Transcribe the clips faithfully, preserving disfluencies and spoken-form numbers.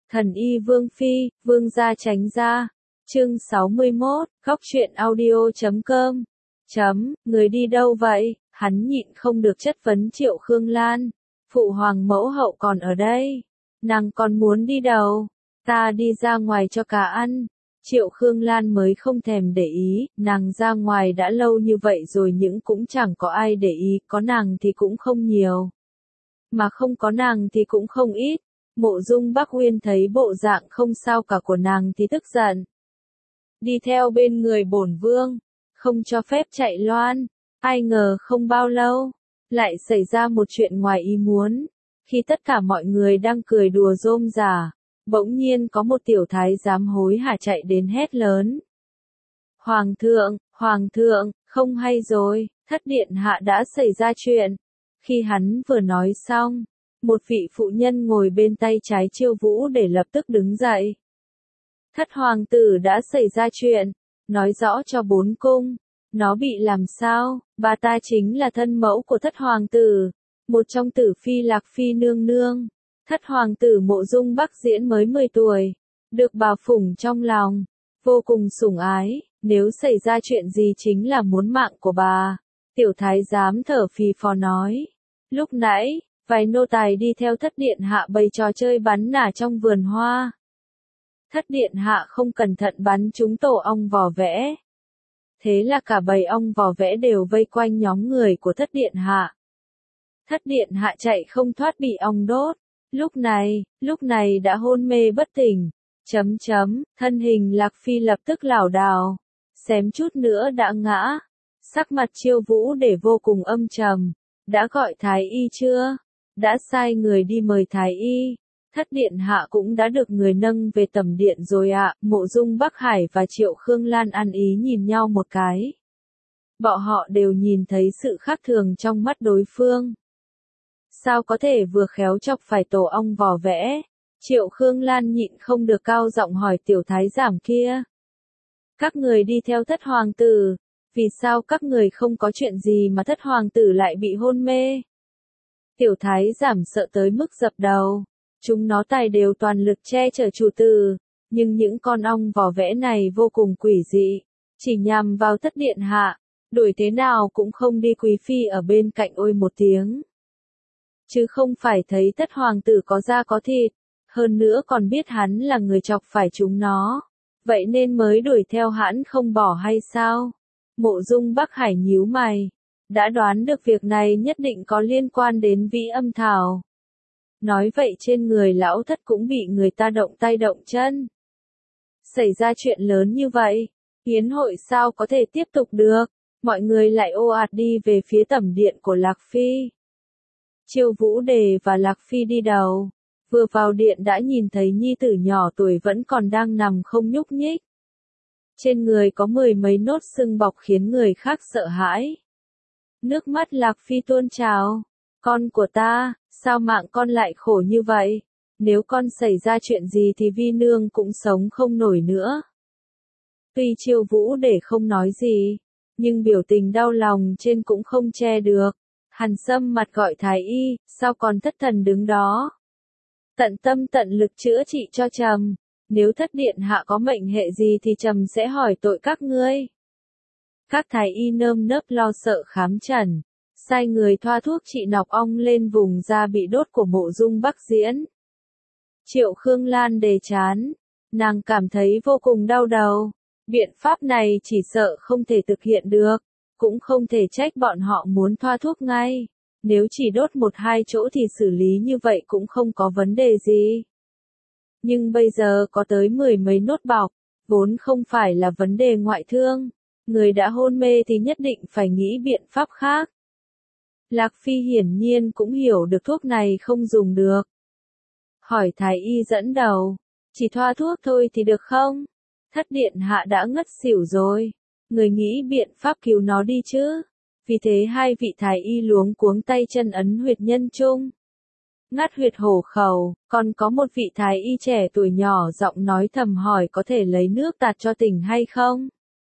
Thần y Vương Phi, Vương gia tránh ra. Chương sáu mươi mốt, góc truyện audio chấm com. Chấm, người đi đâu vậy? Hắn nhịn không được chất vấn Triệu Khương Lan. Phụ hoàng mẫu hậu còn ở đây. Nàng còn muốn đi đâu? Ta đi ra ngoài cho cá ăn. Triệu Khương Lan mới không thèm để ý, nàng ra ngoài đã lâu như vậy rồi nhưng cũng chẳng có ai để ý, có nàng thì cũng không nhiều. Mà không có nàng thì cũng không ít. Mộ Dung Bắc Uyên thấy bộ dạng không sao cả của nàng thì tức giận. Đi theo bên người bổn vương, không cho phép chạy loan. Ai ngờ không bao lâu, lại xảy ra một chuyện ngoài ý muốn. Khi tất cả mọi người đang cười đùa rôm rả, bỗng nhiên có một tiểu thái giám hối hả chạy đến hét lớn. Hoàng thượng, hoàng thượng, không hay rồi, thất điện hạ đã xảy ra chuyện. Khi hắn vừa nói xong, một vị phụ nhân ngồi bên tay trái Chiêu Vũ để lập tức đứng dậy. Thất hoàng tử đã xảy ra chuyện, nói rõ cho bốn cung. Nó bị làm sao? Bà ta chính là thân mẫu của thất hoàng tử, một trong tử phi Lạc Phi nương nương. Thất hoàng tử Mộ Dung Bắc Diễn mới mười tuổi, được bà phụng trong lòng, vô cùng sủng ái, nếu xảy ra chuyện gì chính là muốn mạng của bà. Tiểu thái giám thở phì phò nói. Lúc nãy, vài nô tài đi theo thất điện hạ bày trò chơi bắn nả trong vườn hoa. Thất điện hạ không cẩn thận bắn trúng tổ ong vò vẽ. Thế là cả bầy ong vò vẽ đều vây quanh nhóm người của thất điện hạ. Thất điện hạ chạy không thoát bị ong đốt. Lúc này, lúc này đã hôn mê bất tỉnh. Chấm chấm, thân hình Lạc Phi lập tức lảo đảo. Xém chút nữa đã ngã. Sắc mặt Chiêu Vũ để vô cùng âm trầm. Đã gọi thái y chưa? Đã sai người đi mời thái y. Thất điện hạ cũng đã được người nâng về tẩm điện rồi ạ. À. Mộ Dung Bắc Hải và Triệu Khương Lan ăn ý nhìn nhau một cái. Bọn họ đều nhìn thấy sự khác thường trong mắt đối phương. Sao có thể vừa khéo chọc phải tổ ong vò vẽ? Triệu Khương Lan nhịn không được cao giọng hỏi tiểu thái giám kia. Các người đi theo thất hoàng tử, vì sao các người không có chuyện gì mà thất hoàng tử lại bị hôn mê? Tiểu thái giám sợ tới mức dập đầu. Chúng nó tài đều toàn lực che chở chủ tử, nhưng những con ong vò vẽ này vô cùng quỷ dị, chỉ nhằm vào thất điện hạ, đuổi thế nào cũng không đi quý phi ở bên cạnh ôi một tiếng. Chứ không phải thấy thất hoàng tử có da có thịt, hơn nữa còn biết hắn là người chọc phải chúng nó, vậy nên mới đuổi theo hắn không bỏ hay sao? Mộ Dung Bắc Hải nhíu mày, đã đoán được việc này nhất định có liên quan đến Vĩ Âm Thảo. Nói vậy trên người lão thất cũng bị người ta động tay động chân. Xảy ra chuyện lớn như vậy, yến hội sao có thể tiếp tục được, mọi người lại ồ ạt đi về phía tẩm điện của Lạc Phi. Chiêu Vũ Đề và Lạc Phi đi đầu, vừa vào điện đã nhìn thấy nhi tử nhỏ tuổi vẫn còn đang nằm không nhúc nhích. Trên người có mười mấy nốt sưng bọc khiến người khác sợ hãi. Nước mắt Lạc Phi tuôn trào. Con của ta, sao mạng con lại khổ như vậy? Nếu con xảy ra chuyện gì thì Vi nương cũng sống không nổi nữa. Tuy Chiêu Vũ Để không nói gì, nhưng biểu tình đau lòng trên cũng không che được. Hàn Sâm mặt gọi thái y, sao còn thất thần đứng đó? Tận tâm tận lực chữa trị cho trầm. Nếu thất điện hạ có mệnh hệ gì thì trầm sẽ hỏi tội các ngươi. Các thái y nơm nớp lo sợ khám trần. Sai người thoa thuốc trị nọc ong lên vùng da bị đốt của Mộ Dung Bắc Diễn. Triệu Khương Lan đề chán, nàng cảm thấy vô cùng đau đầu. Biện pháp này chỉ sợ không thể thực hiện được, cũng không thể trách bọn họ muốn thoa thuốc ngay. Nếu chỉ đốt một hai chỗ thì xử lý như vậy cũng không có vấn đề gì. Nhưng bây giờ có tới mười mấy nốt bọc, vốn không phải là vấn đề ngoại thương. Người đã hôn mê thì nhất định phải nghĩ biện pháp khác. Lạc Phi hiển nhiên cũng hiểu được thuốc này không dùng được. Hỏi thái y dẫn đầu, chỉ thoa thuốc thôi thì được không? Thất điện hạ đã ngất xỉu rồi, người nghĩ biện pháp cứu nó đi chứ? Vì thế hai vị thái y luống cuống tay chân ấn huyệt nhân trung. Ngắt huyệt hổ khẩu, còn có một vị thái y trẻ tuổi nhỏ giọng nói thầm hỏi có thể lấy nước tạt cho tỉnh hay không?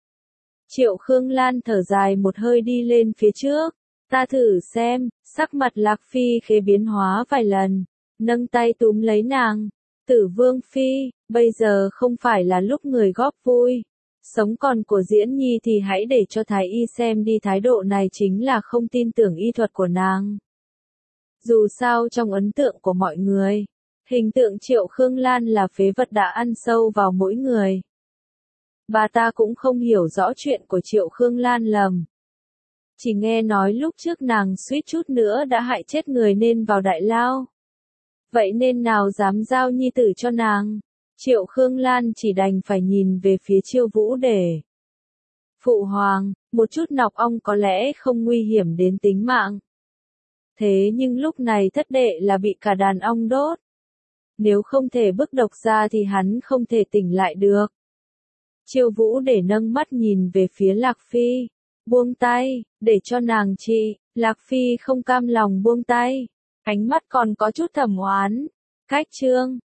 Triệu Khương Lan thở dài một hơi đi lên phía trước. Ta thử xem, sắc mặt Lạc Phi khẽ biến hóa vài lần, nâng tay túm lấy nàng. Tử Vương Phi, bây giờ không phải là lúc người góp vui. Sống còn của Diễn Nhi thì hãy để cho Thái Y xem đi, thái độ này chính là không tin tưởng y thuật của nàng. Dù sao trong ấn tượng của mọi người, hình tượng Triệu Khương Lan là phế vật đã ăn sâu vào mỗi người. Bà ta cũng không hiểu rõ chuyện của Triệu Khương Lan lầm. Chỉ nghe nói lúc trước nàng suýt chút nữa đã hại chết người nên vào đại lao. Vậy nên nào dám giao nhi tử cho nàng. Triệu Khương Lan chỉ đành phải nhìn về phía Chiêu Vũ để. Phụ hoàng, một chút nọc ong có lẽ không nguy hiểm đến tính mạng. Thế nhưng lúc này thất đệ là bị cả đàn ong đốt. Nếu không thể bức độc ra thì hắn không thể tỉnh lại được. Chiêu Vũ để nâng mắt nhìn về phía Lạc Phi. Buông tay, để cho nàng trị. Lạc Phi không cam lòng buông tay. Ánh mắt còn có chút thầm oán. Cách chương.